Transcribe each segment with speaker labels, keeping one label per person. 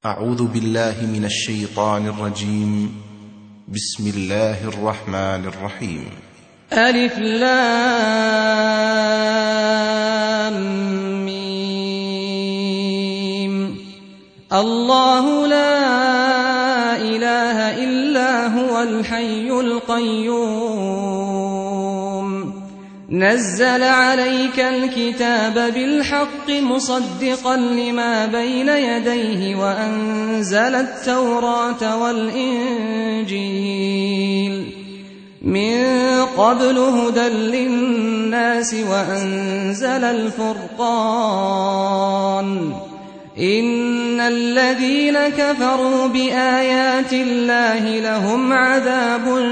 Speaker 1: أعوذ بالله من الشيطان الرجيم. بسم الله الرحمن الرحيم.
Speaker 2: ألف لام ميم. الله لا إله إلا هو الحي القيوم نزل عليك الكتاب بالحق مصدقا لما بين يديه وأنزل التوراة والإنجيل من قبل هدى للناس وأنزل الفرقان إن الذين كفروا بآيات الله لهم عذاب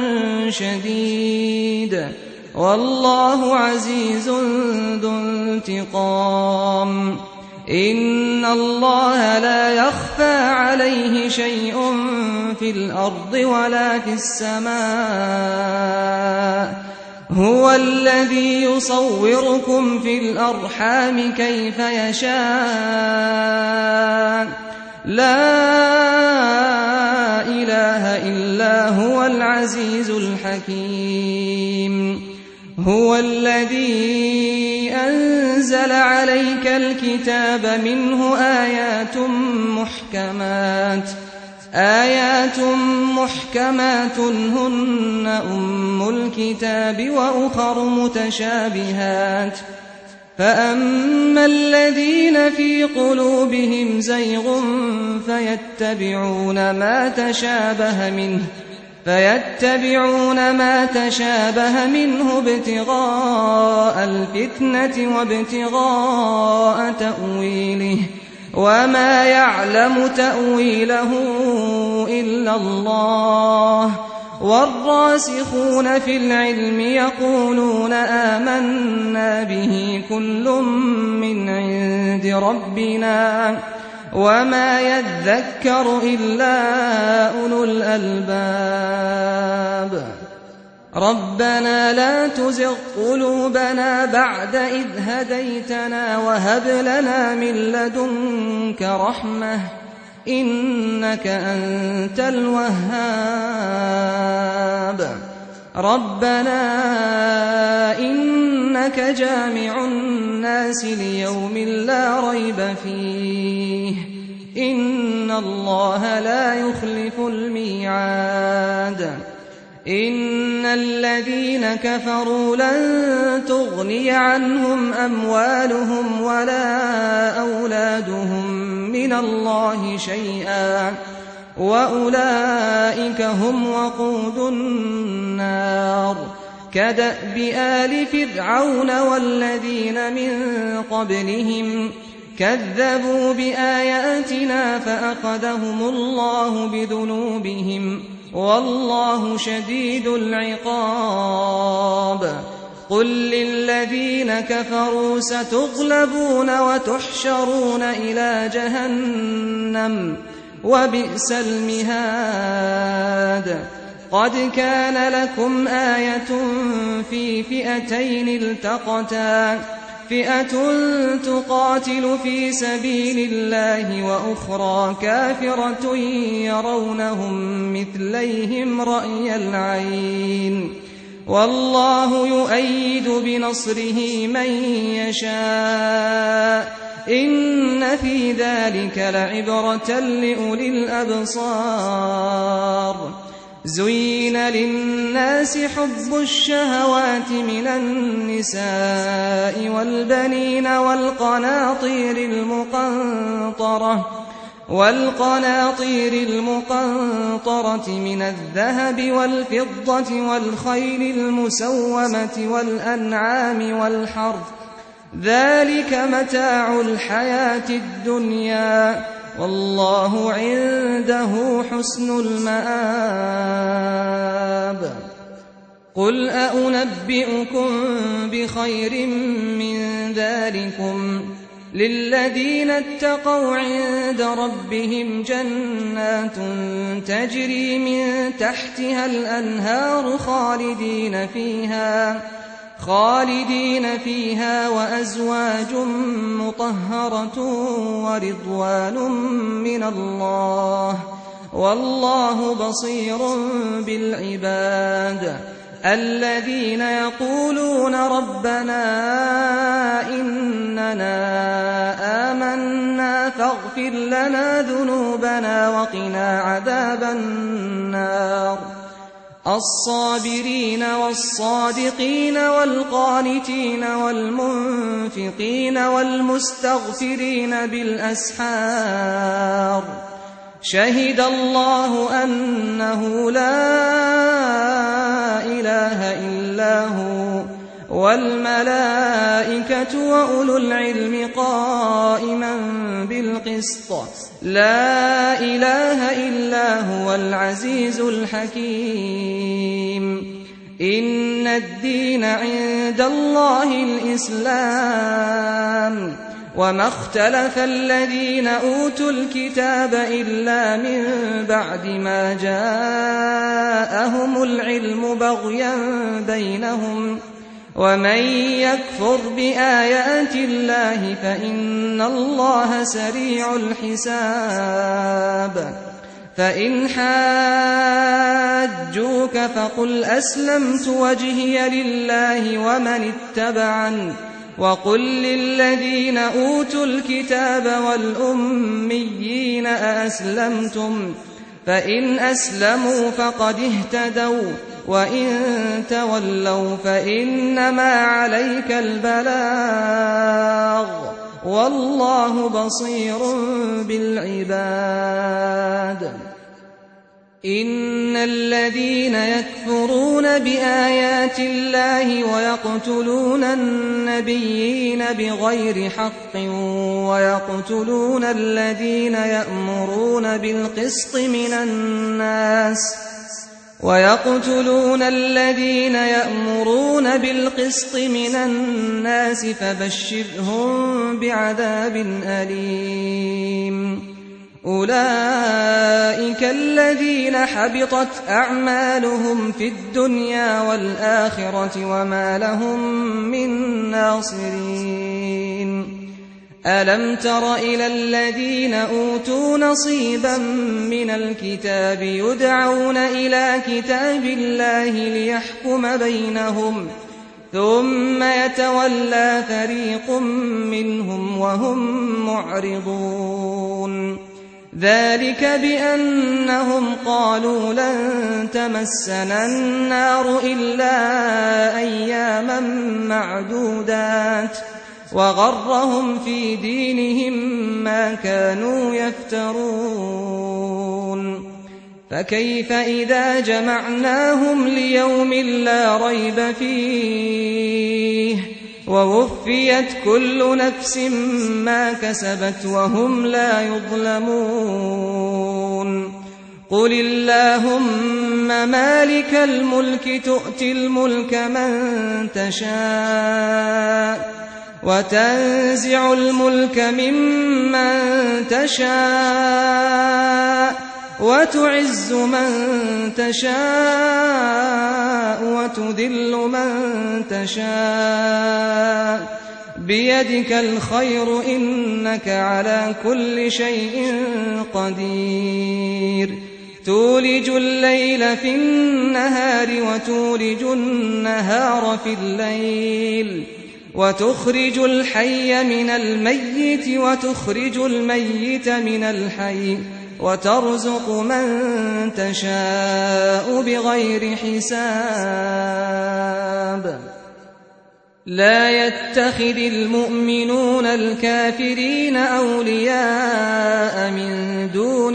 Speaker 2: شديد والله عزيز ذو انتقام إن الله لا يخفى عليه شيء في الأرض ولا في السماء هو الذي يصوركم في الأرحام كيف يشاء لا إله إلا هو العزيز الحكيم هو الذي أنزل عليك الكتاب منه آيات محكمات هن أم الكتاب وأخر متشابهات فأما الذين في قلوبهم زيغ فيتبعون ما تشابه منه ابتغاء الفتنة وابتغاء تأويله وما يعلم تأويله إلا الله والراسخون في العلم يقولون آمنا به كل من عند ربنا وما يذكر إلا أولو الألباب ربنا لا تزغ قلوبنا بعد إذ هديتنا وهب لنا من لدنك رحمة إنك أنت الوهاب ربنا إنك جامع الناس ليوم لا ريب فيه إن الله لا يخلف الميعاد إن الذين كفروا لن تغني عنهم أموالهم ولا أولادهم من الله شيئا وأولئك هم وقود النار كدأب آل فرعون والذين من قبلهم كذبوا بآياتنا فأخذهم الله بذنوبهم والله شديد العقاب قل للذين كفروا ستغلبون وتحشرون إلى جهنم وبئس المهاد قد كان لكم آية في فئتين التقتا فئة تقاتل في سبيل الله وأخرى كافرة يرونهم مثليهم رأي العين والله يؤيد بنصره من يشاء إن في ذلك لعبرة لأولي الأبصار زين للناس حب الشهوات من النساء والبنين والقناطير المقنطرة من الذهب والفضة والخيل المسومة والأنعام والحرث ذلك متاع الحياة الدنيا والله عنده حسن المآب قل أنبئكم بخير من ذلكم للذين اتقوا عند ربهم جنات تجري من تحتها الأنهار خالدين فيها وأزواج مطهرة ورضوان من من الله والله بصير بالعباد الذين يقولون ربنا إننا آمنا فاغفر لنا ذنوبنا وقنا عذاب النار الصابرين والصادقين والقانتين والمنفقين والمستغفرين بالأسحار شهد الله أنه لا إله إلا هو والملائكة وأولو العلم قائما بالقسط لا إله إلا هو العزيز الحكيم إن الدين عند الله الإسلام وما اختلف الذين أوتوا الكتاب إلا من بعد ما جاءهم العلم بغيا بينهم ومن يكفر بآيات الله فإن الله سريع الحساب فإن حاجوك فقل أسلمت وجهي لله ومن اتبعني وقل للذين أوتوا الكتاب والأميين أأسلمتم فإن أسلموا فقد اهتدوا وإن تولوا فإنما عليك البلاغ والله بصير بالعباد إن الذين يكفرون بآيات الله ويقتلون النبيين بغير حق ويقتلون الذين يأمرون بالقسط من الناس فبشرهم بعذاب أليم أولئك الذين حبطت أعمالهم في الدنيا والآخرة وما لهم من ناصرين ألم تر إلى الذين أوتوا نصيبا من الكتاب يدعون إلى كتاب الله ليحكم بينهم ثم يتولى فريق منهم وهم معرضون ذلك بأنهم قالوا لن تمسنا النار إلا أياما معدودات وغرهم في دينهم ما كانوا يفترون فكيف إذا جمعناهم ليوم لا ريب فيه ووفيت كل نفس ما كسبت وهم لا يظلمون قل اللهم مالك الملك تؤتي الملك من تشاء وتنزع الملك ممن تشاء وتعز من تشاء وتذل من تشاء بيدك الخير إنك على كل شيء قدير تولج الليل في النهار وتولج النهار في الليل وتخرج الحي من الميت وتخرج الميت من الحي وترزق من تشاء بغير حساب لا يتخذ المؤمنون الكافرين أولياء من دون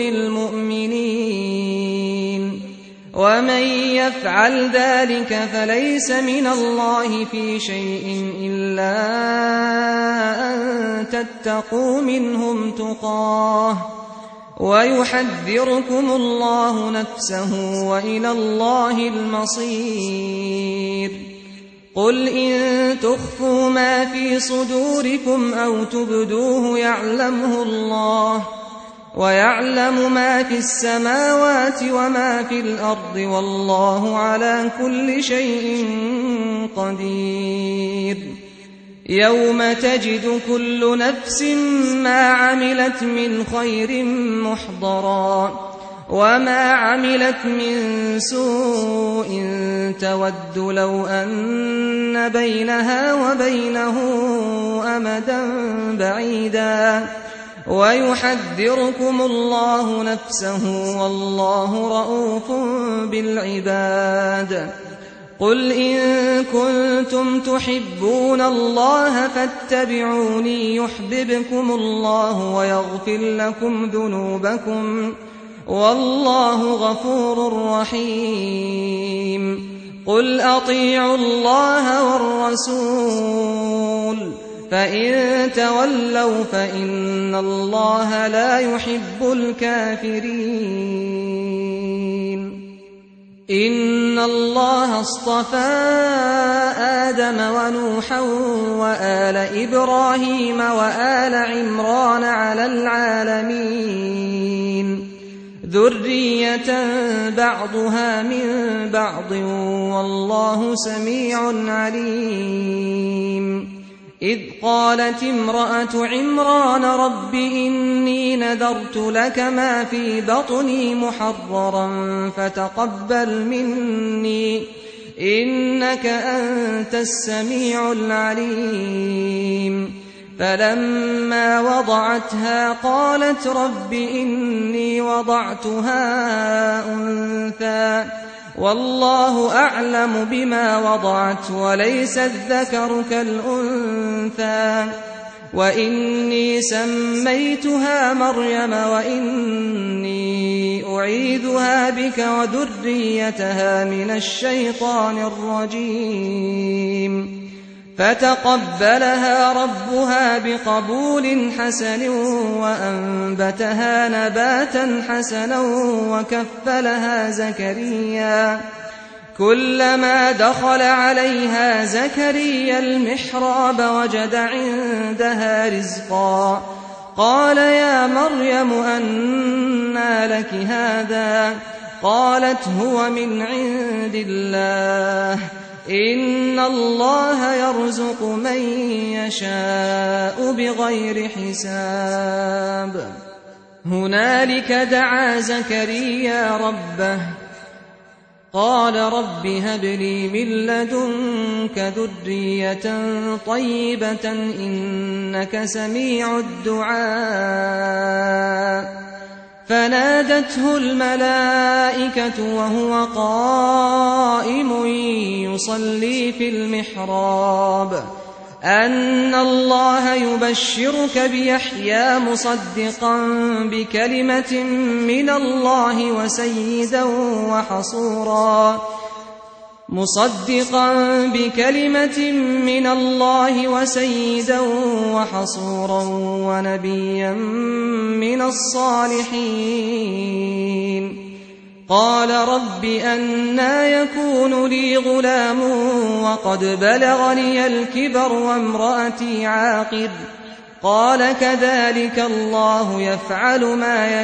Speaker 2: المؤمنين ومن يفعل ذلك فليس من الله في شيء إلا أن تتقوا منهم تقاه ويحذركم الله نفسه وإلى الله المصير قل إن تخفوا ما في صدوركم أو تبدوه يعلمه الله ويعلم ما في السماوات وما في الأرض والله على كل شيء قدير يوم تجد كل نفس ما عملت من خير محضرا وما عملت من سوء تود لو أن بينها وبينه أمدا بعيدا ويحذركم الله نفسه والله رؤوف بالعباد. قل إن كنتم تحبون الله فاتبعوني يحببكم الله ويغفر لكم ذنوبكم والله غفور رحيم. قل أطيعوا الله والرسول فإن تولوا فإن الله لا يحب الكافرين. إن الله اصطفى آدم ونوحا وآل إبراهيم وآل عمران على العالمين ذرية بعضها من بعض والله سميع عليم. إذ قالت امرأة عمران رب إني نذرت لك ما في بطني محررا فتقبل مني إنك أنت السميع العليم. فلما وضعتها قالت رب إني وضعتها أنثى والله أعلم بما وضعت وليس الذكر كالأنثى وإني سميتها مريم وإني أعيذها بك وذريتها من الشيطان الرجيم. فتقبلها ربها بقبول حسن وأنبتها نباتا حسنا وكفلها زكريا. كلما دخل عليها زكريا المحراب وجد عندها رزقا قال يا مريم أنى لك هذا قالت هو من عند الله إن الله يرزق من يشاء بغير حساب. هنالك دعا زكريا ربه قال رب هب لي من لدنك ذرية طيبة إنك سميع الدعاء. فنادته الملائكة وهو قائم يصلي في المحراب أن الله يبشرك بيحيى مصدقا بكلمة من الله وسيدا وحصورا ونبيا من الصالحين. قال رب أنى يكون لي غلام وقد بلغني الكبر وامرأتي عاقر قال كذلك الله يفعل ما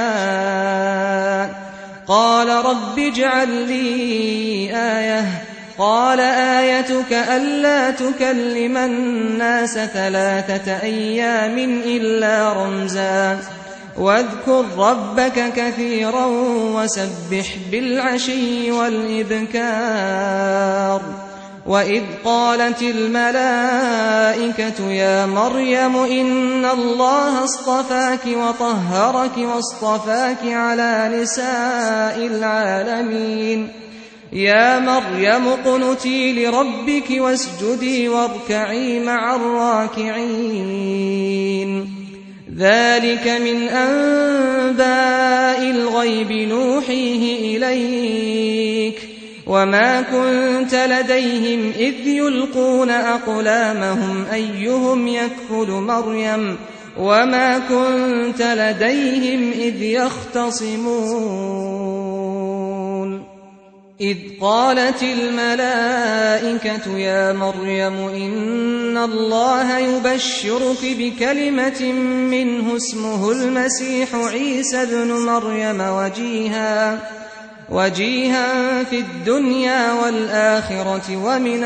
Speaker 2: يشاء. قال رب اجعل لي آية قال آيتك ألا تكلم الناس 3 أيام إلا رمزا واذكر ربك كثيرا وسبح بالعشي والإبكار. وإذ قالت الملائكة يا مريم إن الله اصطفاك وطهرك واصطفاك على نساء العالمين يا مريم اقنتي لربك واسجدي واركعي مع الراكعين. ذلك من أنباء الغيب نوحيه إليك وما كنت لديهم إذ يلقون أقلامهم أيهم يكفل مريم وما كنت لديهم إذ يختصمون. إذ قالت الملائكة يا مريم إن الله يبشرك بكلمة منه اسمه المسيح عيسى ابن مريم وجيها في الدنيا والآخرة ومن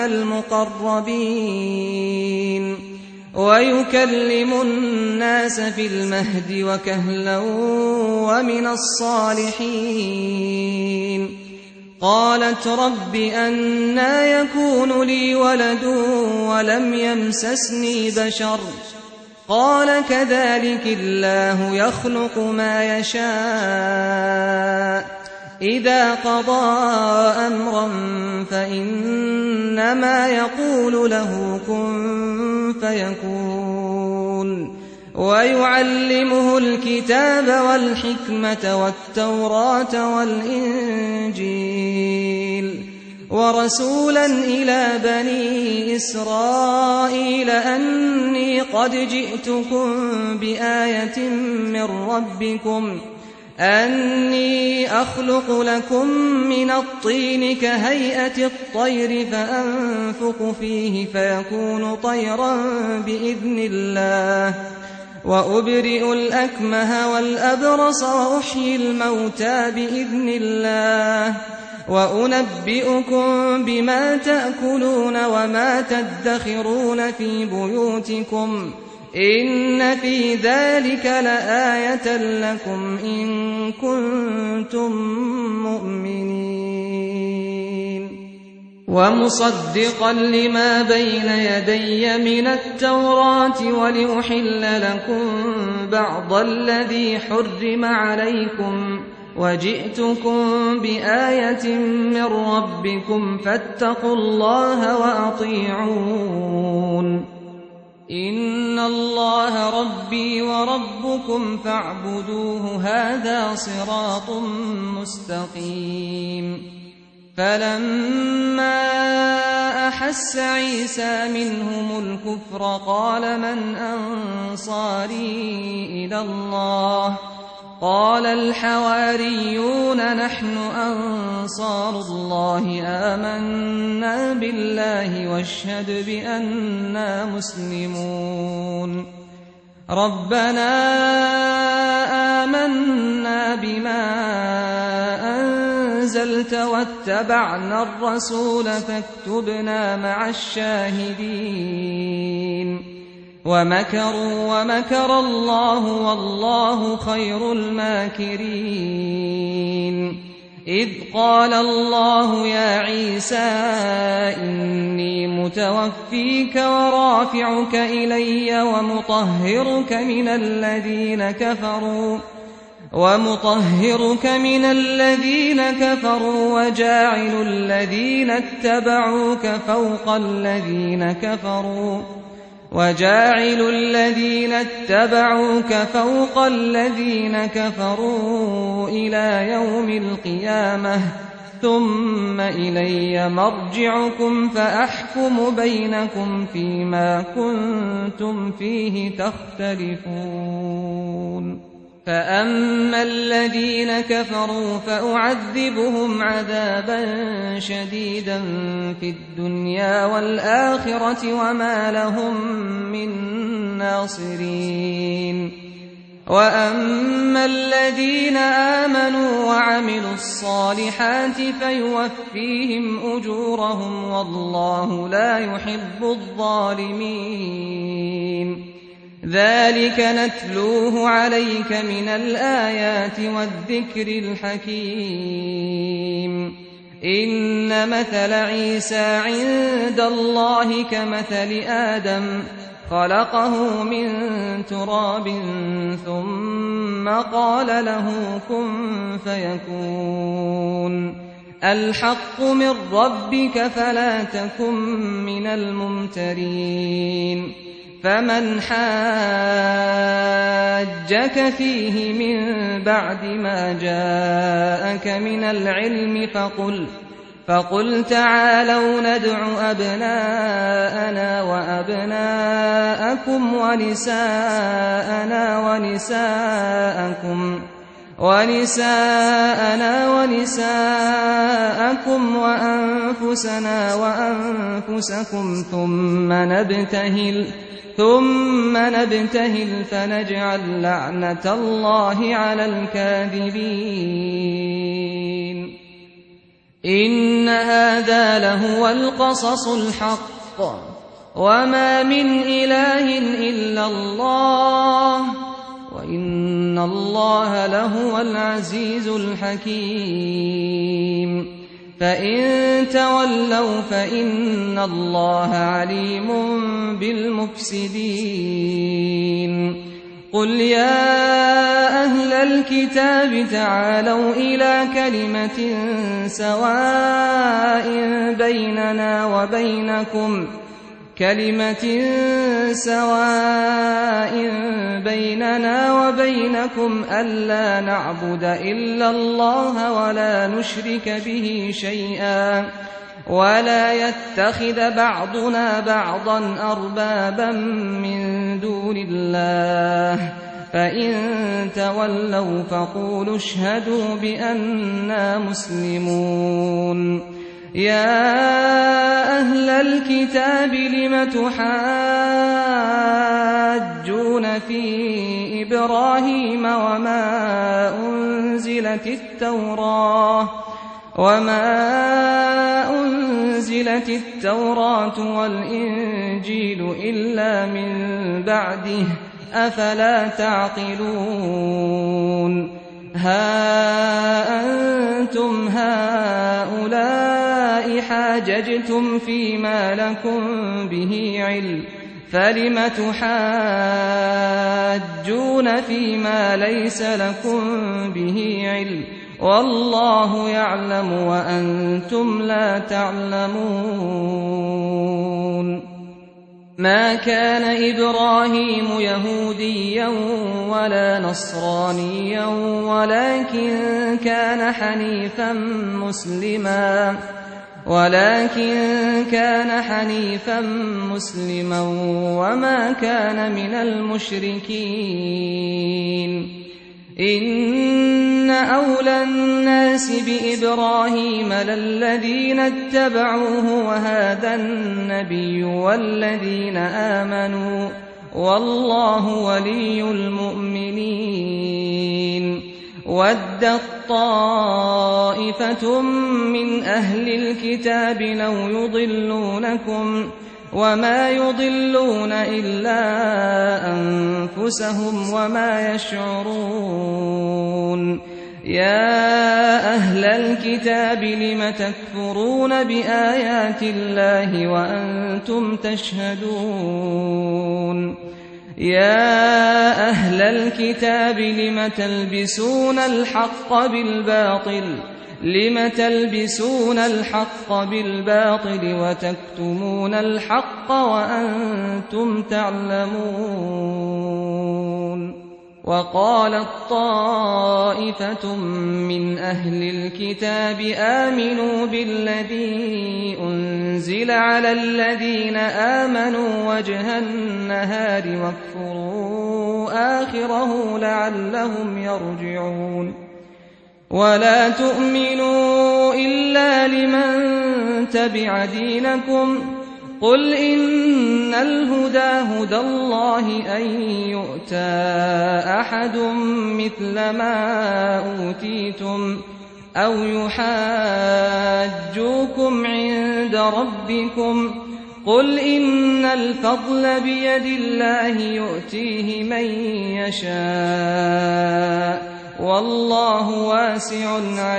Speaker 2: المقربين ويكلم الناس في المهد وكهلا ومن الصالحين. قالت رب أنى يكون لي ولد ولم يمسسني بشر قال كذلك الله يخلق ما يشاء إذا قضى أمرا فإنما يقول له كن فيكون. ويعلمه الكتاب والحكمة والتوراة والإنجيل ورسولا إلى بني إسرائيل أني قد جئتكم بآية من ربكم أني أخلق لكم من الطين كهيئة الطير فأنفخ فيه فيكون طيرا بإذن الله وأبرئ الأكمه والأبرص وأحيي الموتى بإذن الله وأنبئكم بما تأكلون وما تدخرون في بيوتكم إن في ذلك لآية لكم إن كنتم مؤمنين. ومصدقا لما بين يدي من التوراة ولأحل لكم بعض الذي حرم عليكم وجئتكم بآية من ربكم فاتقوا الله وأطيعون. إن الله ربي وربكم فاعبدوه هذا صراط مستقيم. فلما أحس عيسى منهم الكفر قال من أنصاري إلى الله قال الحواريون نحن أنصار الله آمنا بالله واشهد بأننا مسلمون. ربنا آمنا بما أنزلت واتبعنا الرسول فاكتبنا مع الشاهدين. ومكروا ومكر الله والله خير الماكرين. إذ قال الله يا عيسى إني متوفيك ورافعك إلي ومطهرك من الذين كفروا وجاعل الذين اتبعوك فوق الذين كفروا إلى يوم القيامة ثم إلي مرجعكم فأحكم بينكم فيما كنتم فيه تختلفون. فأما الذين كفروا فأعذبهم عذابا شديدا في الدنيا والآخرة وما لهم من ناصرين. وأما الذين آمنوا وعملوا الصالحات فيوفيهم أجورهم والله لا يحب الظالمين. ذلك نتلوه عليك من الآيات والذكر الحكيم. إن مثل عيسى عند الله كمثل آدم خلقه من تراب ثم قال له كن فيكون. الحق من ربك فلا تكن من الممترين. فمن حاجك فيه من بعد ما جاءك من العلم فقل تعالوا ندع أبناءنا وأبناءكم ونساءنا ونساءكم وأنفسنا وأنفسكم ثم نبتهل فنجعل لعنة الله على الكاذبين. إن هذا لهو القصص الحق وما من إله إلا الله وإن الله لهو العزيز الحكيم فإن تولوا فإن الله عليم بالمفسدين قل يا أهل الكتاب تعالوا إلى كلمة سواء بيننا وبينكم ألا نعبد إلا الله ولا نشرك به شيئا ولا يتخذ بعضنا بعضا أربابا من دون الله فإن تولوا فقولوا اشهدوا بأننا مسلمون يا أهل الكتاب لم تحاجون في إبراهيم وما أنزلت التوراة والإنجيل إلا من بعده أفلا تعقلون ها أنتم هؤلاء حاججتم فيما لكم به علم فلم تحاجون فيما ليس لكم به علم والله يعلم وأنتم لا تعلمون ما كان إبراهيم يهوديا ولا نصرانيا ولكن كان حنيفا مسلما وما كان من المشركين إن أولى الناس بإبراهيم للذين اتبعوه وهذا النبي والذين آمنوا والله ولي المؤمنين ودت طائفة من أهل الكتاب لو يضلونكم وما يضلون إلا أنفسهم وما يشعرون يا أهل الكتاب لم تكفرون بآيات الله وأنتم تشهدون يا أهل الكتاب لم تلبسون الحق بالباطل وتكتمون الحق وأنتم تعلمون وقالت طائفة من أهل الكتاب آمنوا بالذي أنزل على الذين آمنوا وجه النهار واكفروا آخره لعلهم يرجعون ولا تؤمنوا إلا لمن تبع دينكم قل إن الهدى هدى الله أن يؤتى أحد مثل ما أوتيتم أو يحاجوكم عند ربكم قل إن الفضل بيد الله يؤتيه من يشاء والله واسع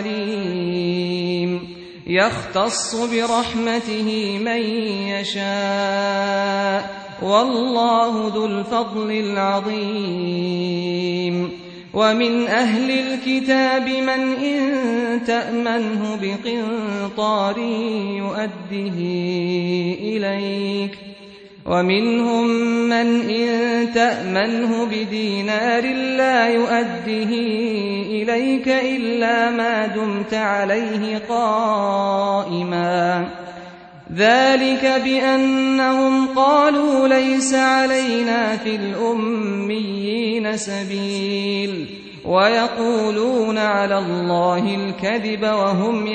Speaker 2: عليم يختص برحمته من يشاء والله ذو الفضل العظيم ومن أهل الكتاب من إن تأمنه بقنطار يؤده إليك ومنهم من إن تأمنه بدينار لا يؤده إليك إلا ما دمت عليه قائما ذلك بأنهم قالوا ليس علينا في الأميين سبيل ويقولون على الله الكذب وهم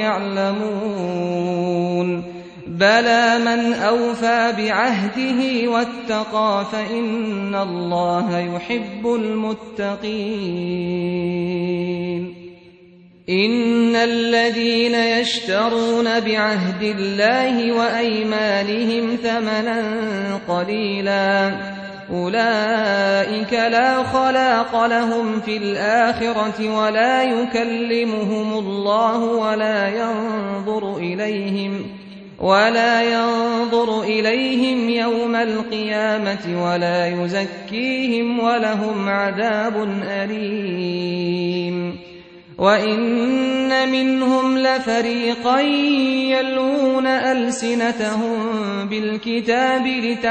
Speaker 2: يعلمون بلى من أوفى بعهده واتقى فإن الله يحب المتقين إن الذين يشترون بعهد الله وأيمانهم ثمنا قليلا أولئك لا خلاق لهم في الآخرة ولا يكلمهم الله ولا ينظر إليهم يوم القيامة ولا يزكيهم ولهم عذاب أليم وإن منهم لفريقا يلوون ألسنتهم بالكتاب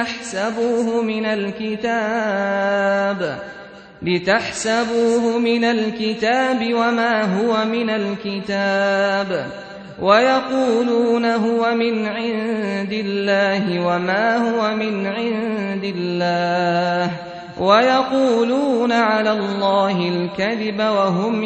Speaker 2: لتحسبوه من الكتاب وما هو من الكتاب ويقولون هو من عند الله وما هو من عند الله ويقولون على الله الكذب وهم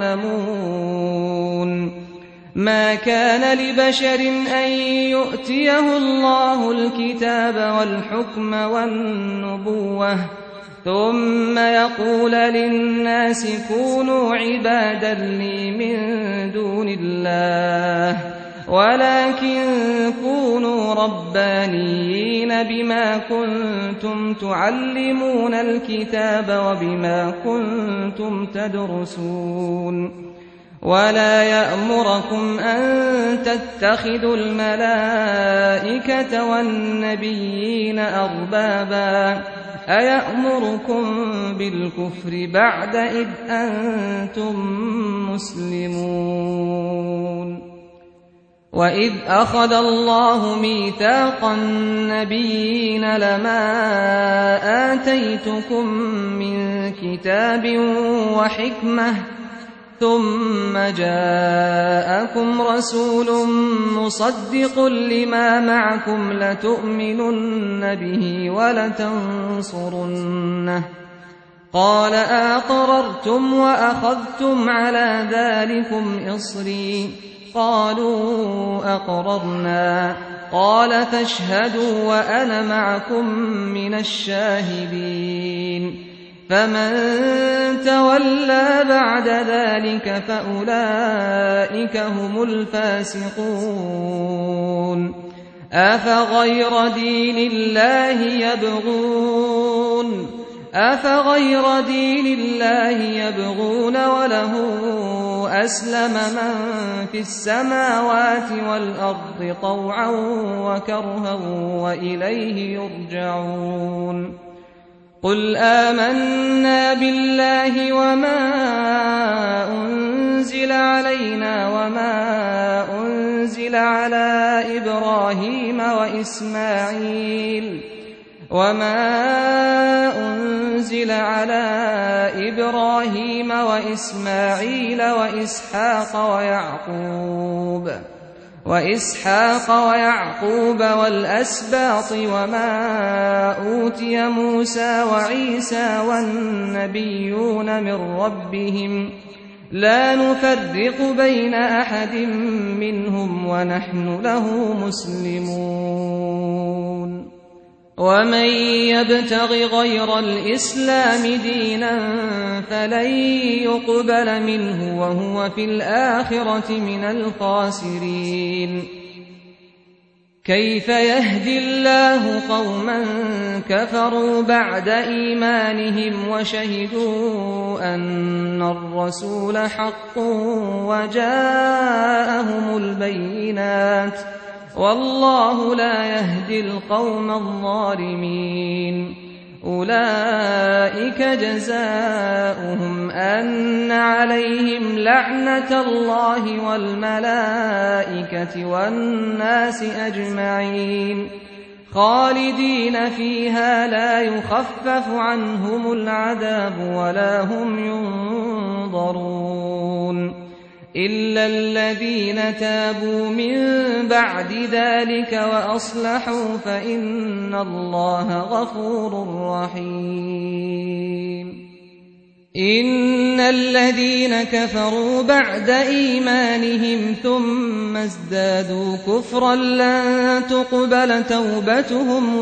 Speaker 2: يعلمون ما كان لبشر أن يؤتيه الله الكتاب والحكم والنبوة ثم يقول للناس كونوا عبادا لي من دون الله ولكن كونوا ربانيين بما كنتم تعلمون الكتاب وبما كنتم تدرسون ولا يأمركم أن تتخذوا الملائكة والنبيين أربابا أيأمركم بالكفر بعد إذ أنتم مسلمون وإذ أخذ الله ميثاق النبيين لما آتيتكم من كتاب وحكمة ثم جاءكم رسول مصدق لما معكم لتؤمنن به ولتنصرنه قال أقررتم وأخذتم على ذلكم إصري قالوا أقررنا قال فاشهدوا وأنا معكم من الشاهدين فمن تولى بعد ذلك فأولئك هم الفاسقون أفغير دين الله يبغون وله أسلم من في السماوات والأرض طوعا وكرها وإليه يرجعون قل آمنا بالله وما أنزل علينا وما أنزل على إبراهيم وإسماعيل وإسحاق ويعقوب والأسباط وما أوتي موسى وعيسى والنبيون من ربهم لا نفرق بين أحد منهم ونحن له مسلمون ومن يبتغ غير الإسلام دينا فلن يقبل منه وهو في الآخرة من الخاسرين كيف يهدي الله قوما كفروا بعد إيمانهم وشهدوا أن الرسول حق وجاءهم البينات والله لا يهدي القوم الظالمين أولئك جزاؤهم أن عليهم لعنة الله والملائكة والناس أجمعين خالدين فيها لا يخفف عنهم العذاب ولا هم ينظرون إلا الذين تابوا من بعد ذلك وأصلحوا فإن الله غفور رحيم إن الذين كفروا بعد إيمانهم ثم ازدادوا كفرا لن تقبل توبتهم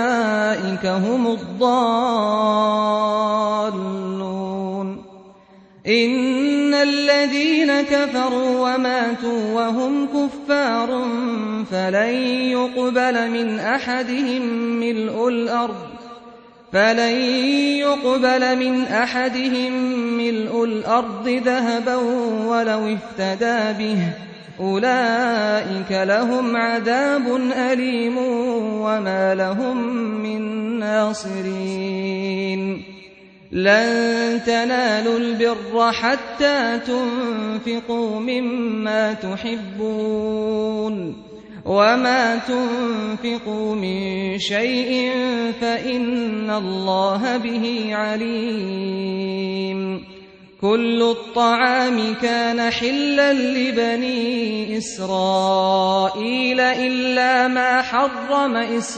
Speaker 2: وأولئك هم الضالون إن الذين كفروا وماتوا وهم كفار فلن يقبل من أحدهم ملء الأرض ذهبا ولو افتدى به أولئك لهم عذاب أليم وما لهم من ناصرين لن تنالوا البر حتى تنفقوا مما تحبون وما تنفقوا من شيء فإن الله به عليم كل الطعام كان حلا لبني إسرائيل إلا ما حرم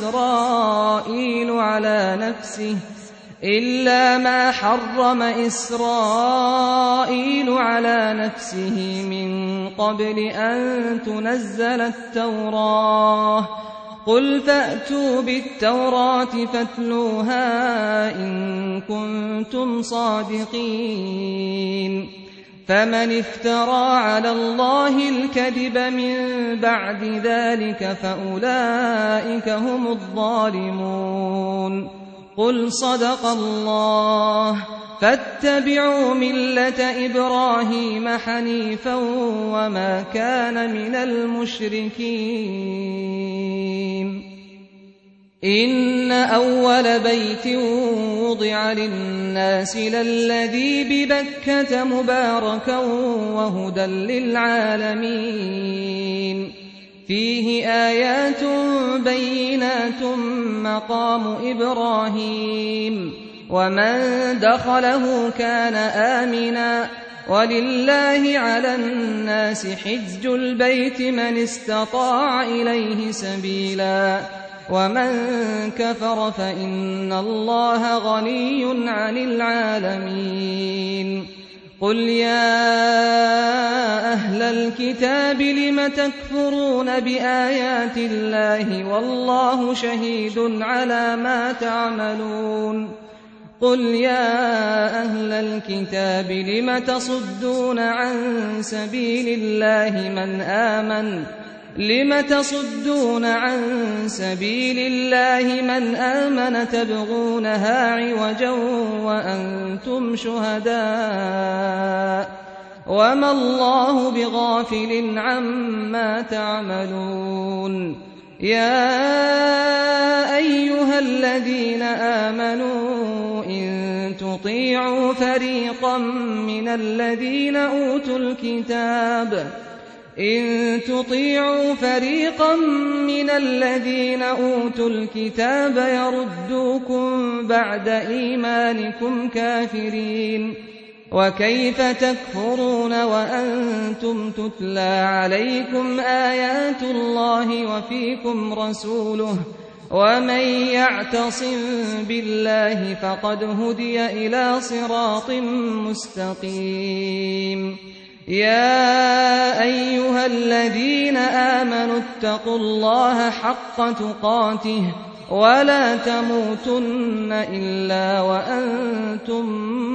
Speaker 2: إسرائيل على نفسه من قبل أن تنزل التوراة قل فأتوا بالتوراة فاتلوها إن كنتم صادقين فمن افترى على الله الكذب من بعد ذلك فأولئك هم الظالمون قل صدق الله فاتبعوا ملة إبراهيم حنيفا وما كان من المشركين إن أول بيت وضع للناس للذي ببكة مباركا وهدى للعالمين فيه آيات بينات مقام إبراهيم ومن دخله كان آمنا ولله على الناس حج البيت من استطاع إليه سبيلا ومن كفر فإن الله غني عن العالمين قل يا أهل الكتاب لم تكفرون بآيات الله والله شهيد على ما تعملون قل يا أهل الكتاب لم تصدون عن سبيل الله من آمن تبغونها عوجا وأنتم شهداء وما الله بغافل عما تعملون يا أيها الذين آمنوا إن تطيعوا فريقا من الذين أوتوا الكتاب يردوكم بعد إيمانكم كافرين وكيف تكفرون وأنتم تتلى عليكم آيات الله وفيكم رسوله ومن يعتصم بالله فقد هدي إلى صراط مستقيم يا أيها الذين آمنوا اتقوا الله حق تقاته ولا تموتن إلا وأنتم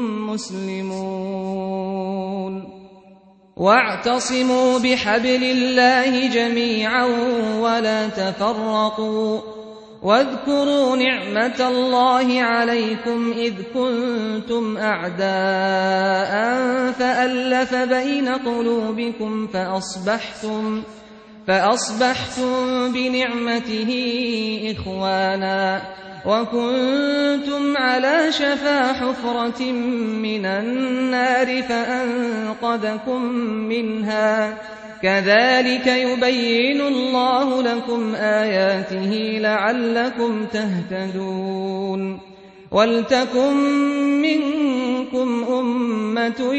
Speaker 2: مسلمون واعتصموا بحبل الله جميعا ولا تفرقوا واذكروا نعمة الله عليكم إذ كنتم أعداء فألف بين قلوبكم فأصبحتم بنعمته إخوانا وكنتم على شفا حفرة من النار فأنقذكم منها كذلك يبين الله لكم آياته لعلكم تهتدون ولتكن منكم أمة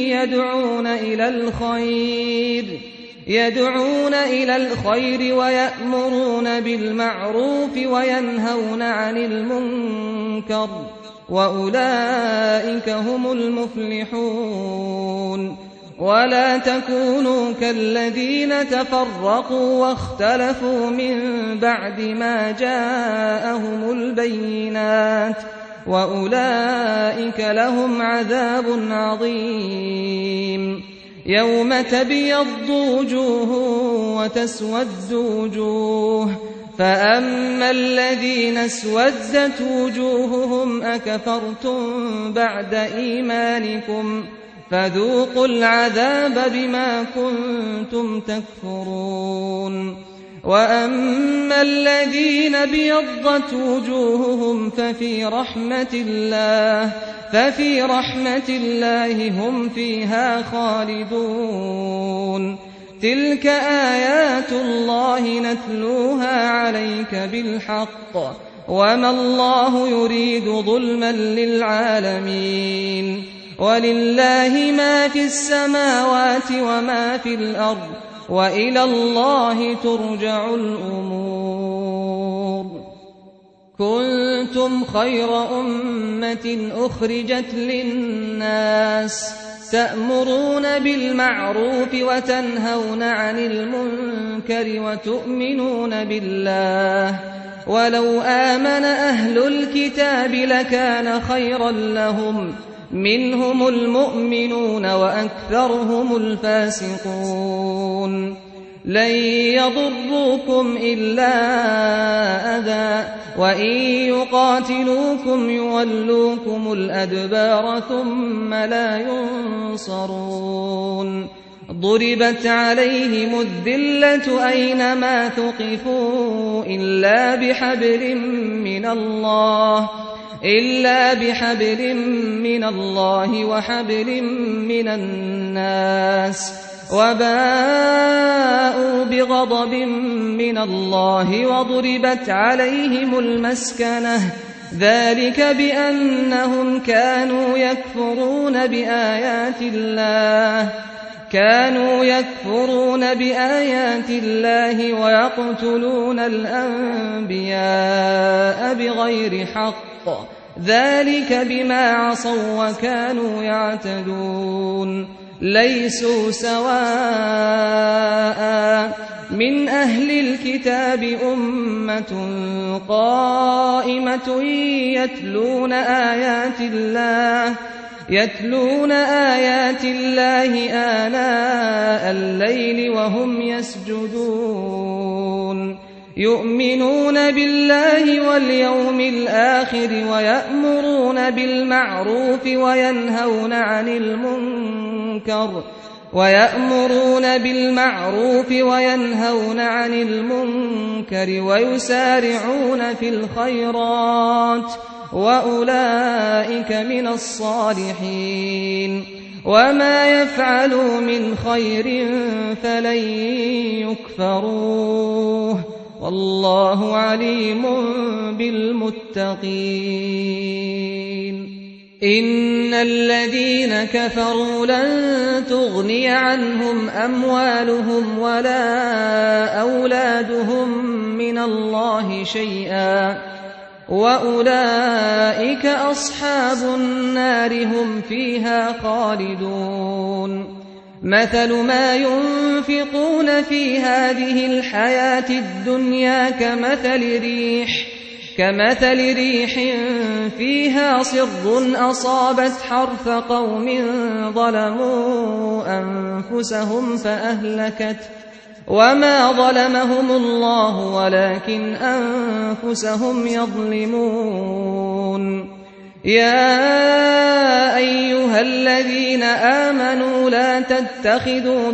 Speaker 2: يدعون إلى الخير ويأمرون بالمعروف وينهون عن المنكر وأولئك هم المفلحون ولا تكونوا كالذين تفرقوا واختلفوا من بعد ما جاءهم البينات وأولئك لهم عذاب عظيم. يوم تبيض وجوه وتسود وجوه، فأما الذين اسودت وجوههم أكفرتم بعد إيمانكم فذوقوا العذاب بما كنتم تكفرون. وأما الذين ابيضت وجوههم ففي رحمة الله هم فيها خالدون. تلك آيات الله نتلوها عليك بالحق، وما الله يريد ظلما للعالمين. ولله ما في السماوات وما في الأرض، وإلى الله ترجع الأمور. كنتم خير أمة أخرجت للناس تأمرون بالمعروف وتنهون عن المنكر وتؤمنون بالله. ولو آمن أهل الكتاب لكان خيرا لهم، منهم المؤمنون وأكثرهم الفاسقون. لن يضروكم إلا أذى، وإن يقاتلوكم يولوكم الأدبار ثم لا ينصرون. ضربت عليهم الذلة أينما ثقفوا إلا بحبل من الله وحبل من الناس، وباءوا بغضب من الله وضربت عليهم المسكنة، ذلك بأنهم كانوا يكفرون بآيات الله ويقتلون الأنبياء بغير حق، ذلك بما عصوا وكانوا يعتدون. ليسوا سواء من أهل الكتاب أمة قائمة يتلون آيات الله آناء الليل وهم يسجدون، يؤمنون بالله واليوم الآخر ويأمرون بالمعروف وينهون عن المنكر ويسارعون في الخيرات، وأولئك من الصالحين. وما يفعلوا من خير فلن يكفروه، والله عليم بالمتقين. إن الذين كفروا لن تغني عنهم أموالهم ولا أولادهم من الله شيئا، وأولئك أصحاب النار هم فيها خالدون. مثل ما ينفقون في هذه الحياة الدنيا كمثل ريح فيها صر أصابت حرث قوم ظلموا أنفسهم فأهلكت، وما ظلمهم الله ولكن أنفسهم يظلمون. يا أيها الذين آمنوا لا تتخذوا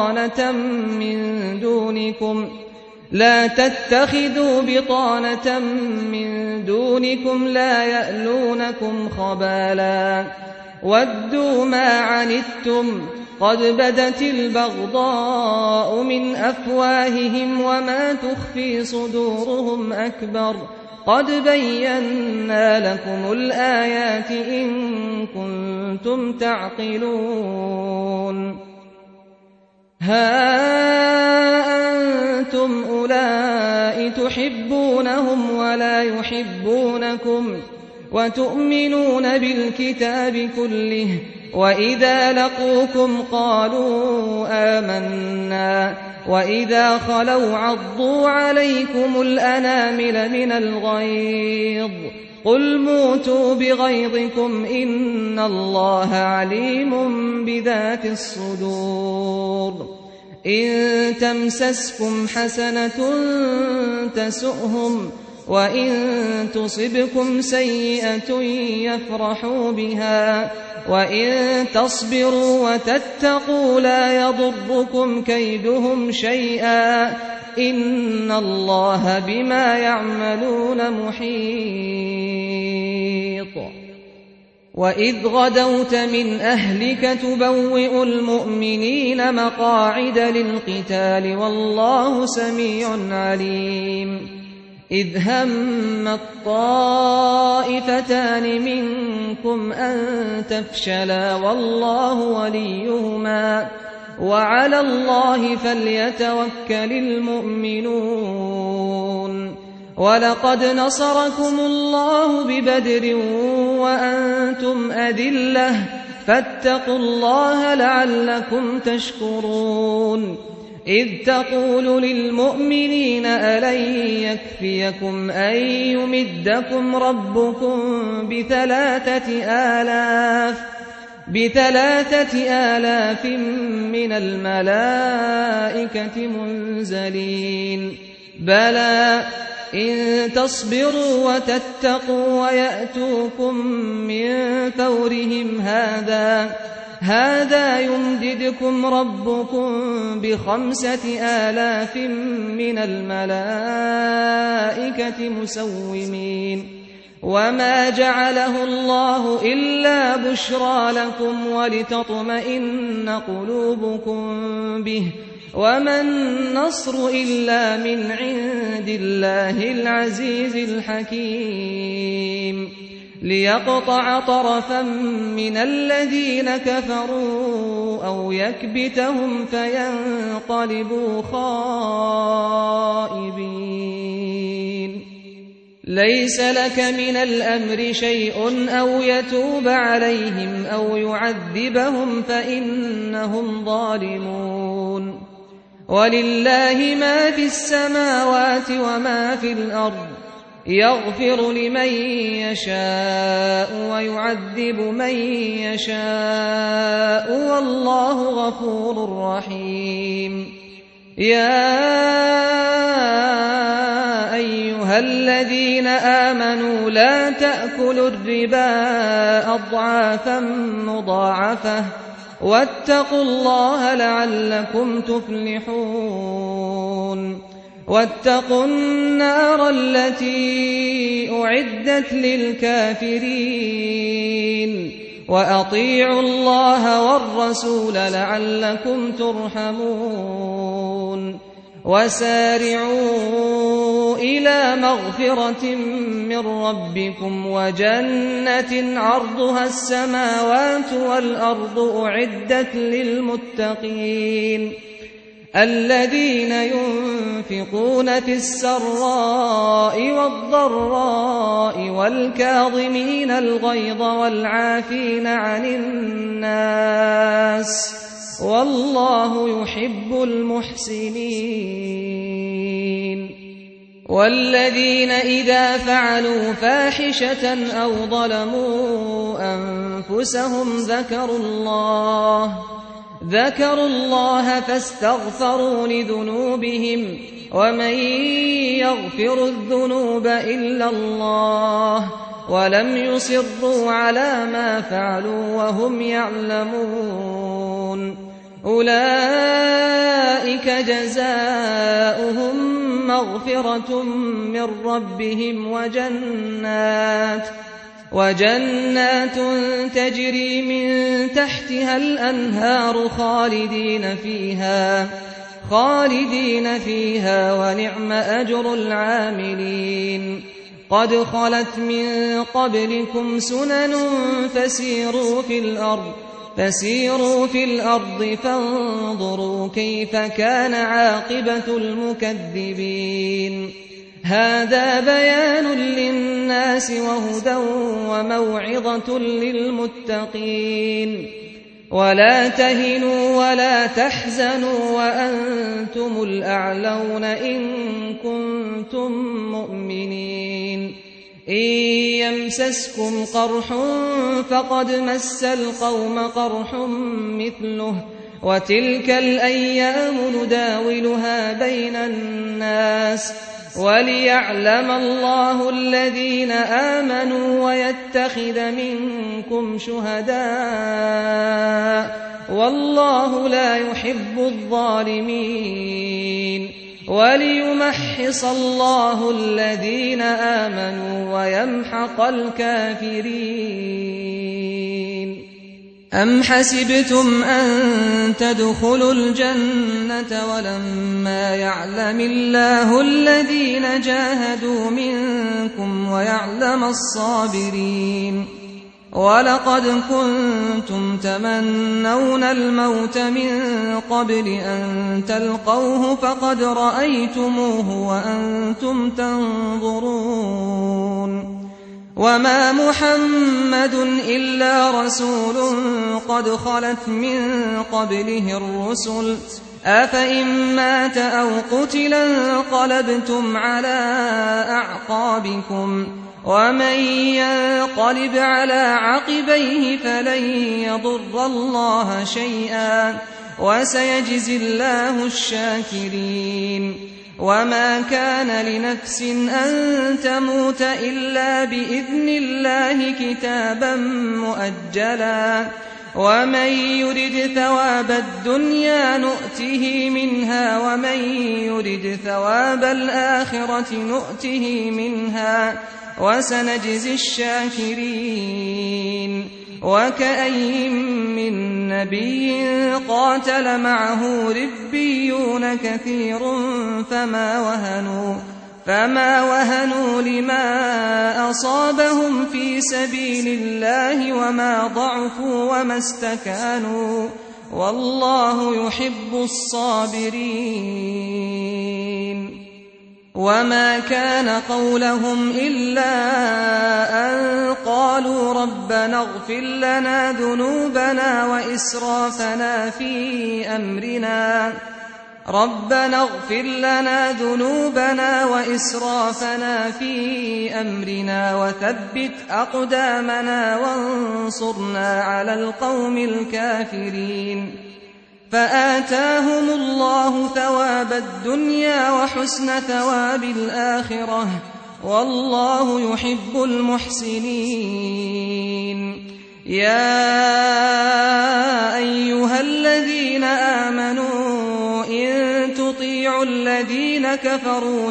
Speaker 2: بطانة من دونكم لا يألونكم خبالا ودوا ما عنتم قد بدت البغضاء من أفواههم وما تخفي صدورهم أكبر قد بينا لكم الآيات إن كنتم تعقلون. ها أنتم أولئك تحبونهم ولا يحبونكم وتؤمنون بالكتاب كله، وإذا لقوكم قالوا آمنا وإذا خلوا عضوا عليكم الأنامل من الغيظ قل موتوا بغيظكم إن الله عليم بذات الصدور إن تمسسكم حسنة تسؤهم وإن تصبكم سيئة يفرحوا بها وإن تصبروا وتتقوا لا يضركم كيدهم شيئا إن الله بما يعملون محيط وإذ غدوت من أهلك تبوئ المؤمنين مقاعد للقتال والله سميع عليم إذ هم الطائفتان منكم أن تفشلا والله وليهما وعلى الله فليتوكل المؤمنون ولقد نصركم الله ببدر وأنتم أذلة فاتقوا الله لعلكم تشكرون إذ تقول للمؤمنين ألن يكفيكم أن يمدكم ربكم ب3,000 من الملائكة منزلين بلى إن تصبروا وتتقوا ويأتوكم من فورهم هذا يمددكم ربكم ب5,000 من الملائكة مسومين وما جعله الله إلا بشرى لكم ولتطمئن قلوبكم به وما النصر إلا من عند الله العزيز الحكيم ليقطع طرفا من الذين كفروا أو يكبتهم فينقلبوا خائبين ليس لك من الأمر شيء أو يتوب عليهم أو يعذبهم فإنهم ظالمون ولله ما في السماوات وما في الأرض يغفر لمن يشاء ويعذب من يشاء والله غفور رحيم يا أيها الذين آمنوا لا تأكلوا الربا أضعافا مضاعفة واتقوا الله لعلكم تفلحون واتقوا النار التي أعدت للكافرين وأطيعوا الله والرسول لعلكم ترحمون وسارعوا إلى مغفرة من ربكم وجنة عرضها السماوات والأرض أعدت للمتقين الذين ينفقون في السراء والضراء والكاظمين الغيظ والعافين عن الناس والله يحب المحسنين والذين إذا فعلوا فاحشة أو ظلموا أنفسهم ذكروا الله فاستغفروا لذنوبهم ومن يغفر الذنوب إلا الله ولم يصروا على ما فعلوا وهم يعلمون أولئك جزاؤهم مغفرة من ربهم وجنات تجري من تحتها الأنهار خالدين فيها ونعم أجر العاملين قد خلت من قبلكم سنن فسيروا في الأرض فانظروا كيف كان عاقبة المكذبين هذا بيان للناس وهدى وموعظة للمتقين ولا تهنوا ولا تحزنوا وأنتم الأعلون إن كنتم مؤمنين إن يمسسكم قرح فقد مس القوم قرح مثله وتلك الأيام نداولها بين الناس وليعلم الله الذين آمنوا ويتخذ منكم شهداء والله لا يحب الظالمين وليمحص الله الذين آمنوا ويمحق الكافرين. أم حسبتم أن تدخلوا الجنة ولما يعلم الله الذين جاهدوا منكم ويعلم الصابرين ولقد كنتم تمنون الموت من قبل أن تلقوه فقد رأيتموه وأنتم تنظرون وما محمد إلا رسول قد خلت من قبله الرسل أفإن مات أو قتلا انقلبتم على أعقابكم ومن ينقلب على عقبيه فلن يضر الله شيئا وسيجزي الله الشاكرين. وما كان لنفس أن تموت إلا بإذن الله كتابا مؤجلا ومن يرد ثواب الدنيا نؤته منها ومن يرد ثواب الآخرة نؤته منها وسنجزي الشاكرين. وكأين من نبي قاتل معه ربيون كثير فما وهنوا لما أصابهم في سبيل الله وما ضعفوا وما استكانوا والله يحب الصابرين. وما كان قولهم إلا أن قالوا ربنا اغفر لنا ذنوبنا وإسرافنا في أمرنا وثبت أقدامنا وانصرنا على القوم الكافرين. فآتاهم الله ثواب الدنيا وحسن ثواب الآخرة والله يحب المحسنين. يا أيها الذين آمنوا إن تطيعوا الذين كفروا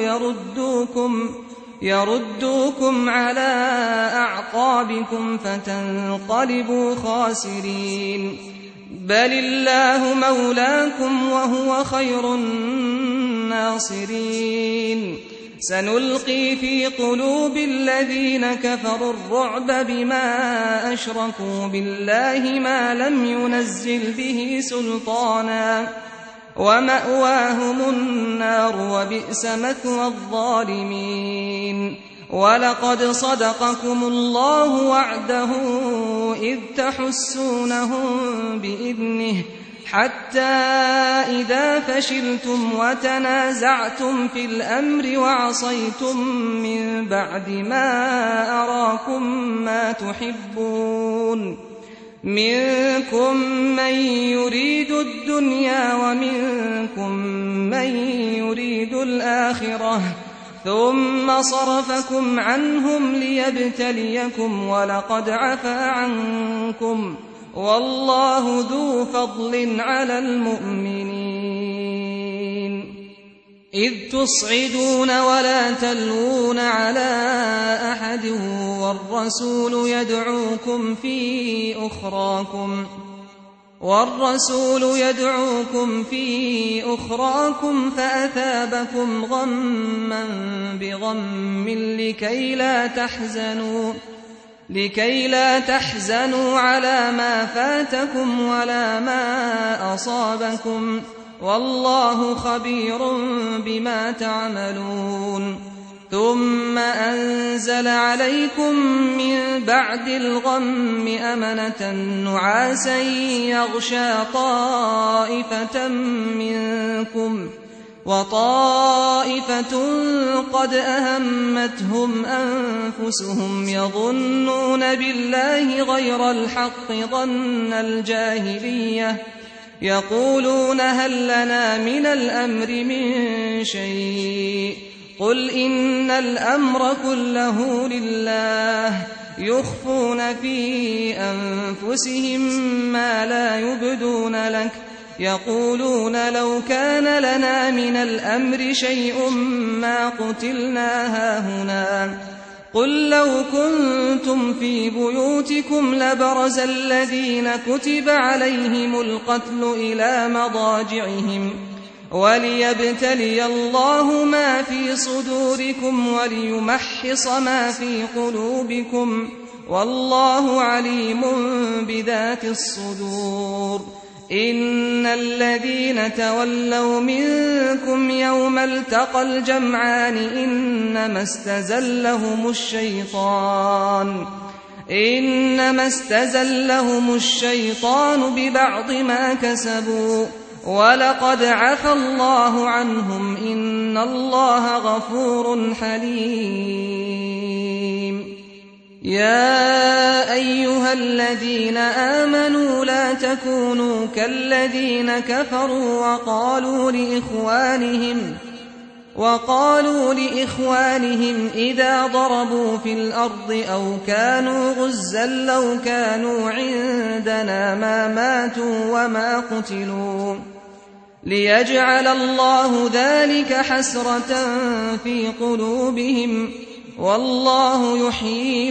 Speaker 2: يردوكم على أعقابكم فتنقلبوا خاسرين. بل الله مولاكم وهو خير الناصرين. سنلقي في قلوب الذين كفروا الرعب بما أشركوا بالله ما لم ينزل به سلطانا ومأواهم النار وبئس مثوى الظالمين. ولقد صدقكم الله وعده إذ تحسونهم بإذنه حتى إذا فشلتم وتنازعتم في الأمر وعصيتم من بعد ما أراكم ما تحبون منكم من يريد الدنيا ومنكم من يريد الآخرة ثم صرفكم عنهم ليبتليكم ولقد عفا عنكم والله ذو فضل على المؤمنين. إذ تصعدون ولا تلوون على أحد والرسول يدعوكم في أخراكم فأثابكم غما بغم لكي لا تحزنوا على ما فاتكم ولا ما أصابكم والله خبير بما تعملون. ثم أنزل عليكم من بعد الغم أمنة نعاسا يغشى طائفة منكم وطائفة قد أهمتهم أنفسهم يظنون بالله غير الحق ظن الجاهلية يقولون هل لنا من الأمر من شيء قل إن الأمر كله لله يخفون في أنفسهم ما لا يبدون لك يقولون لو كان لنا من الأمر شيء ما قتلنا هاهنا قل لو كنتم في بيوتكم لبرز الذين كتب عليهم القتل إلى مضاجعهم وليبتلي الله ما في صدوركم وليمحص ما في قلوبكم والله عليم بذات الصدور إن الذين تولوا منكم يوم التقى الجمعان إنما استزلهم الشيطان ببعض ما كسبوا ولقد عفى الله عنهم إن الله غفور حليم يا أيها الذين آمنوا لا تكونوا كالذين كفروا وقالوا لإخوانهم إذا ضربوا في الأرض أو كانوا غزا لو كانوا عندنا ما ماتوا وما قتلوا ليجعل الله ذلك حسرة في قلوبهم والله يحيي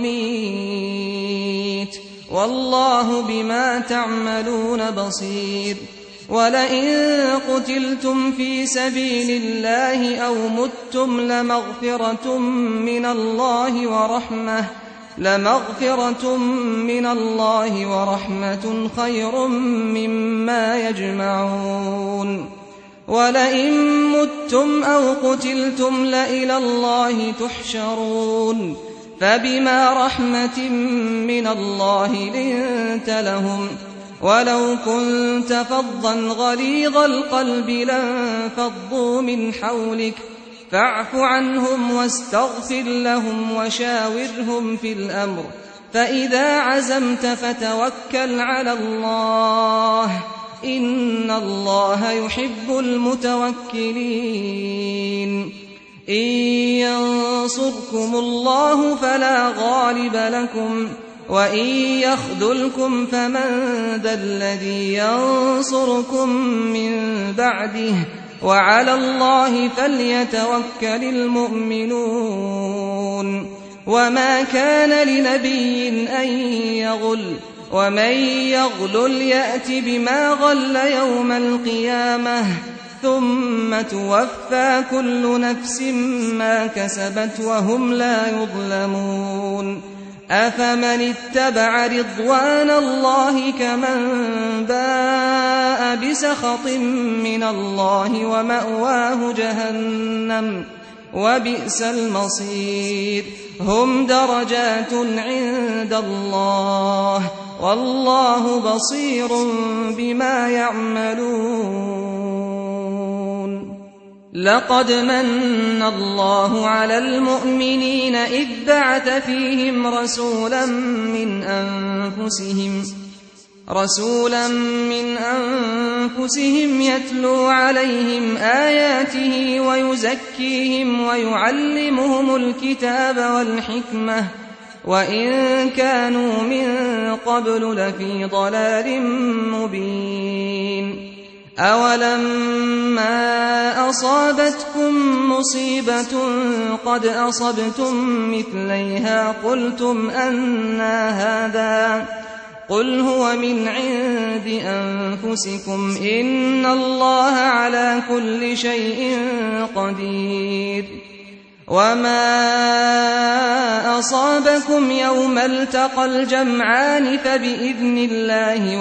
Speaker 2: ويميت والله بما تعملون بصير ولئن قتلتم في سبيل الله أو متم لمغفرة من الله ورحمة خير مما يجمعون ولئن متم أو قتلتم لإلى الله تحشرون فبما رحمة من الله لنت لهم ولو كنت فظا غليظ القلب لانفضوا من حولك فاعف عنهم واستغفر لهم وشاورهم في الأمر فإذا عزمت فتوكل على الله إن الله يحب المتوكلين إن ينصركم الله فلا غالب لكم وإن يخذلكم فمن ذا الذي ينصركم من بعده وعلى الله فليتوكل المؤمنون وما كان لنبي أن يغل ومن يغلل يأت بما غل يوم القيامة ثم توفى كل نفس ما كسبت وهم لا يظلمون أفمن اتبع رضوان الله كمن باء بسخط من الله ومأواه جهنم وبئس المصير هم درجات عند الله والله بصير بما يعملون لقد من الله على المؤمنين إذ بعث فيهم رسولا من أنفسهم يتلو عليهم آياته ويزكيهم ويعلمهم الكتاب والحكمة وإن كانوا من قبل لفي ضلال مبين أولما أصابتكم مصيبة قد أصبتم مثليها قلتم أنى هذا قل هو من عند أنفسكم إن الله على كل شيء قدير وما أصابكم يوم التقى الجمعان فبإذن الله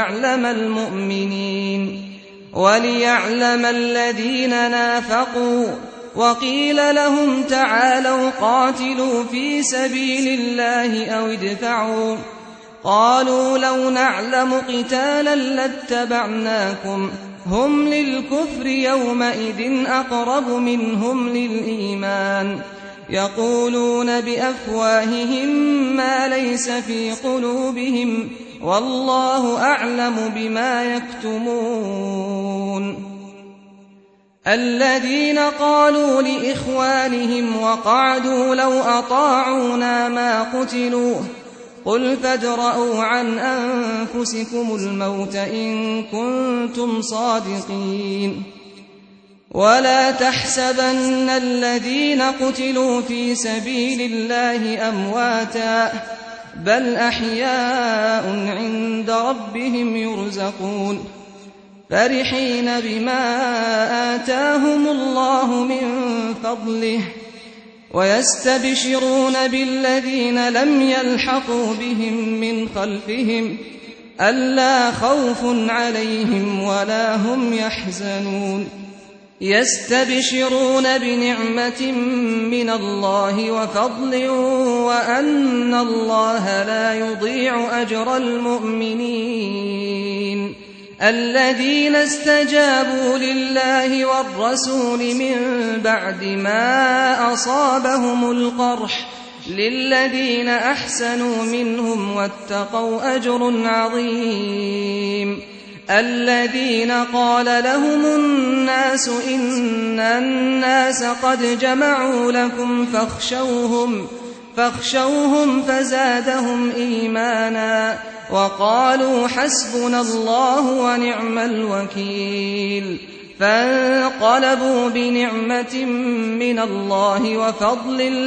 Speaker 2: وليعلم الذين نافقوا وقيل لهم تعالوا قاتلوا في سبيل الله أو ادفعوا قالوا لو نعلم قتالا لاتبعناكم هم للكفر يومئذ أقرب منهم للإيمان يقولون بأفواههم ما ليس في قلوبهم والله أعلم بما يكتمون الذين قالوا لإخوانهم وقعدوا لو أطاعونا ما قتلوا قل فادرءوا عن أنفسكم الموت إن كنتم صادقين ولا تحسبن الذين قتلوا في سبيل الله أمواتا بل أحياء عند ربهم يرزقون فرحين بما آتاهم الله من فضله ويستبشرون بالذين لم يلحقوا بهم من خلفهم ألا خوف عليهم ولا هم يحزنون يستبشرون بنعمة من الله وفضل وأن الله لا يضيع أجر المؤمنين الذين استجابوا لله والرسول من بعد ما أصابهم القرح للذين أحسنوا منهم واتقوا أجر عظيم الذين قال لهم الناس إن الناس قد جمعوا لكم فاخشوهم فزادهم إيمانا وقالوا حسبنا الله ونعم الوكيل فانقلبوا بنعمة من الله وفضل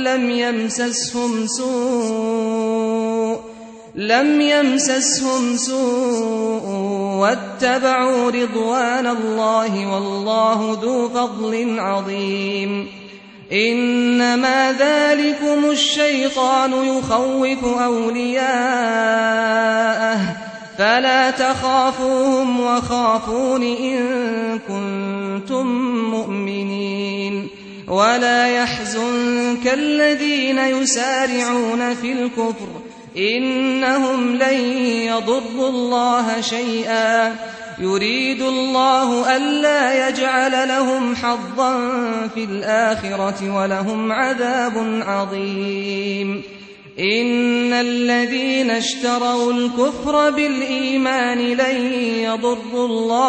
Speaker 2: لم يمسسهم سوء واتبعوا رضوان الله والله ذو فضل عظيم إنما ذلكم الشيطان يخوف أولياءه فلا تخافوهم وخافون إن كنتم مؤمنين ولا يحزنك الذين يسارعون في الكفر إنهم لن يضروا الله شيئا يريد الله ألا يجعل لهم حظا في الآخرة ولهم عذاب عظيم إن الذين اشتروا الكفر بالإيمان لن يضروا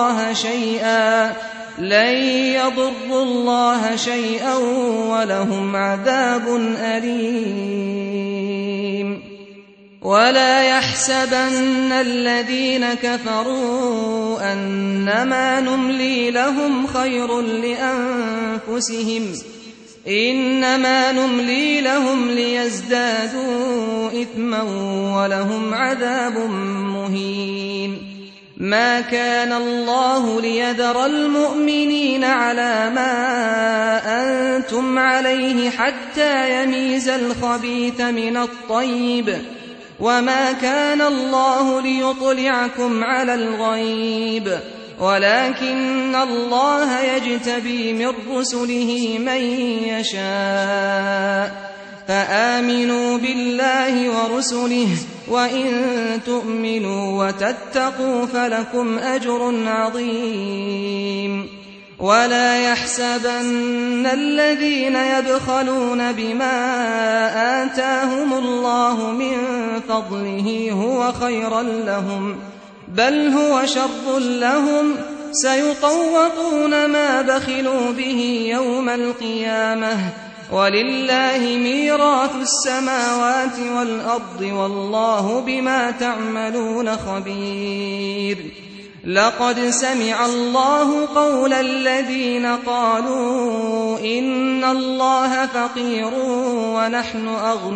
Speaker 2: الله شيئا ولهم عذاب أليم ولا يحسبن الذين كفروا أنما نملي لهم خير لأنفسهم إنما نملي لهم ليزدادوا إثما ولهم عذاب مهين ما كان الله ليذر المؤمنين على ما أنتم عليه حتى يميز الخبيث من الطيب وما كان الله ليطلعكم على الغيب ولكن الله يجتبي من رسله من يشاء فآمنوا بالله ورسله وإن تؤمنوا وتتقوا فلكم أجر عظيم ولا يحسبن الذين يبخلون بما آتاهم الله من فضله هو خيرا لهم بل هو شر لهم سيطوقون ما بخلوا به يوم القيامة ولله ميراث السماوات والأرض والله بما تعملون خبير لقد سمع الله قول الذين قالوا إن الله فقير ونحن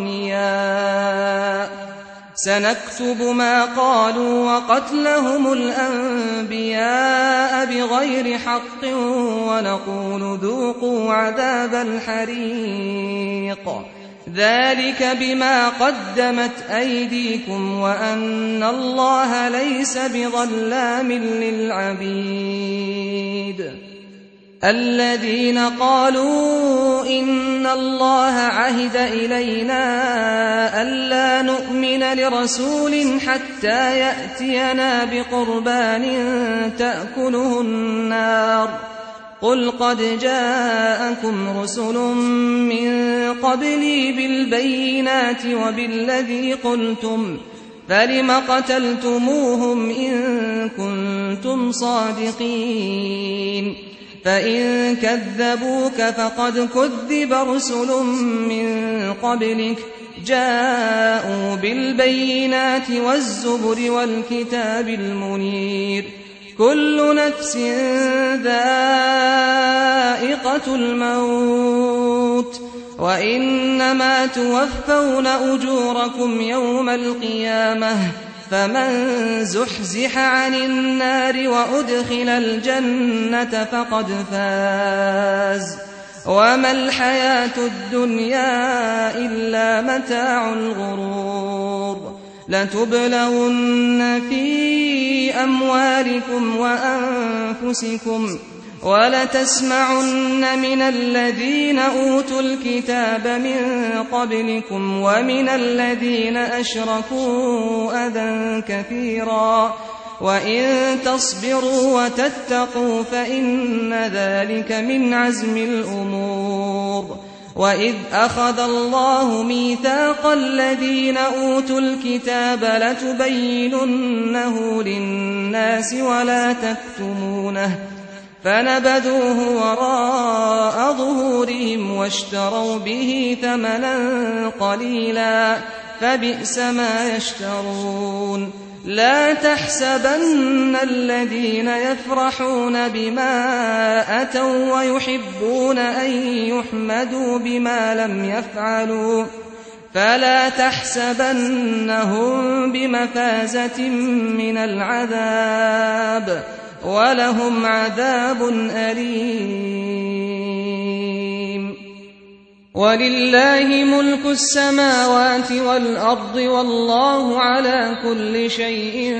Speaker 2: أغنياء سنكتب ما قالوا وقتلهم الأنبياء بغير حق ونقول ذوقوا عذاب الحريق ذلك بما قدمت أيديكم وأن الله ليس بظلام للعبيد الذين قالوا إن الله عهد إلينا ألا نؤمن لرسول حتى يأتينا بقربان تأكله النار قل قد جاءكم رسل من قبلي بالبينات وبالذي قلتم فلم قتلتموهم إن كنتم صادقين فإن كذبوك فقد كذب رسل من قبلك جاءوا بالبينات والزبر والكتاب المنير كل نفس ذائقة الموت وإنما توفون أجوركم يوم القيامة فمن زحزح عن النار وأدخل الجنة فقد فاز وما الحياة الدنيا إلا متاع الغرور لتبلون في أموالكم وأنفسكم ولتسمعن من الذين أوتوا الكتاب من قبلكم ومن الذين أشركوا أذى كثيرا وإن تصبروا وتتقوا فإن ذلك من عزم الأمور وإذ أخذ الله ميثاق الذين أوتوا الكتاب لتبيننه للناس ولا تكتمونه فنبذوه وراء ظهورهم واشتروا به ثمنا قليلا فبئس ما يشترون لا تحسبن الذين يفرحون بما أتوا ويحبون أن يحمدوا بما لم يفعلوا فلا تحسبنهم بمفازة من العذاب ولهم عذاب أليم ولله ملك السماوات والأرض والله على كل شيء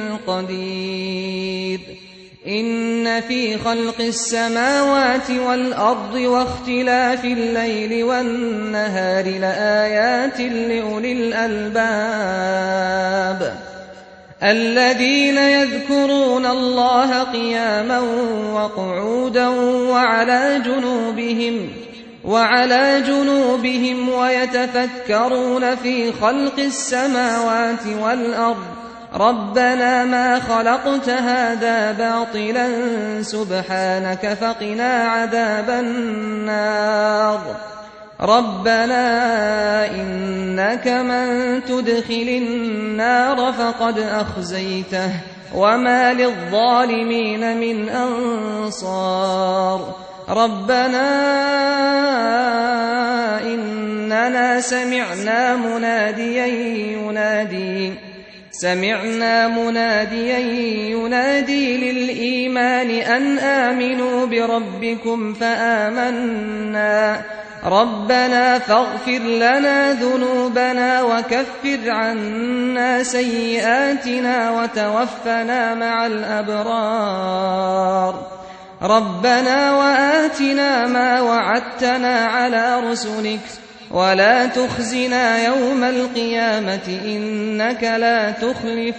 Speaker 2: قدير إن في خلق السماوات والأرض واختلاف الليل والنهار لآيات لأولي الألباب الذين يذكرون الله قياما وقعودا وعلى جنوبهم ويتفكرون في خلق السماوات والأرض ربنا ما خلقت هذا باطلا سبحانك فقنا عذاب النار ربنا إنك من تدخل النار فقد أخزيته وما للظالمين من أنصار ربنا إننا سمعنا مناديا ينادي للإيمان أن آمنوا بربكم فآمنا ربنا فاغفر لنا ذنوبنا وكفر عنا سيئاتنا وتوفنا مع الأبرار ربنا وآتنا ما وعدتنا على رسلك ولا تخزنا يوم القيامة إنك لا تخلف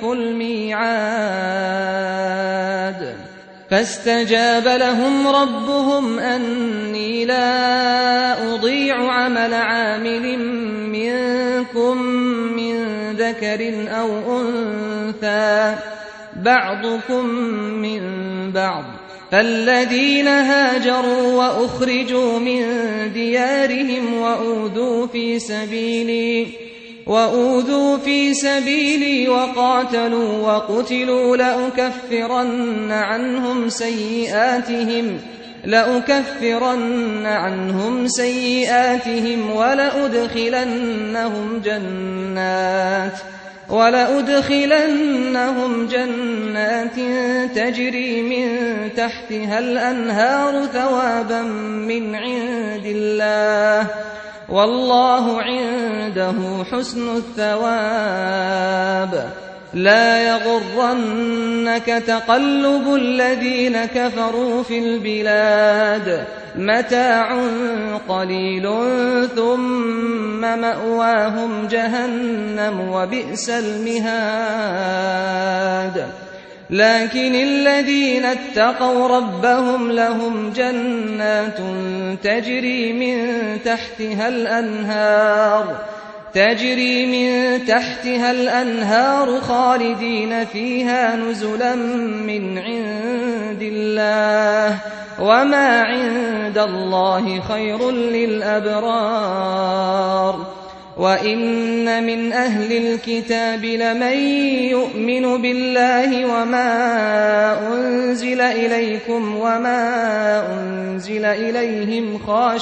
Speaker 2: الميعاد فاستجاب لهم ربهم أني لا أضيع عمل عامل منكم من ذكر أو أنثى بعضكم من بعض فالذين هاجروا وأخرجوا من ديارهم وأوذوا في سبيلي وقاتلوا وقتلوا لأكفرن عنهم سيئاتهم ولأدخلنهم جنات تجري من تحتها الأنهار ثوابا من عند الله والله عنده حسن الثواب لا يغرنك تقلب الذين كفروا في البلاد متاع قليل ثم مأواهم جهنم وبئس المهاد لكن الذين اتقوا ربهم لهم جنات تجري من تحتها الأنهار خالدين فيها نزلا من عند الله وما عند الله خير للأبرار وإن من أهل الكتاب لمن يؤمن بالله وما أنزل إليكم وما أنزل إليهم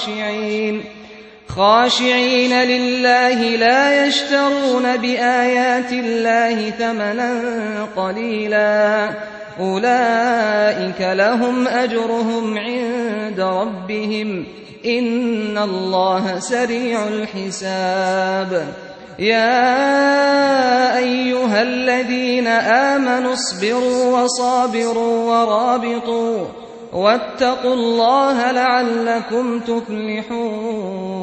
Speaker 2: خاشعين لله لا يشترون بآيات الله ثمنا قليلا أولئك لهم أجرهم عند ربهم إن الله سريع الحساب يا أيها الذين آمنوا اصبروا وصابروا ورابطوا واتقوا الله لعلكم تفلحون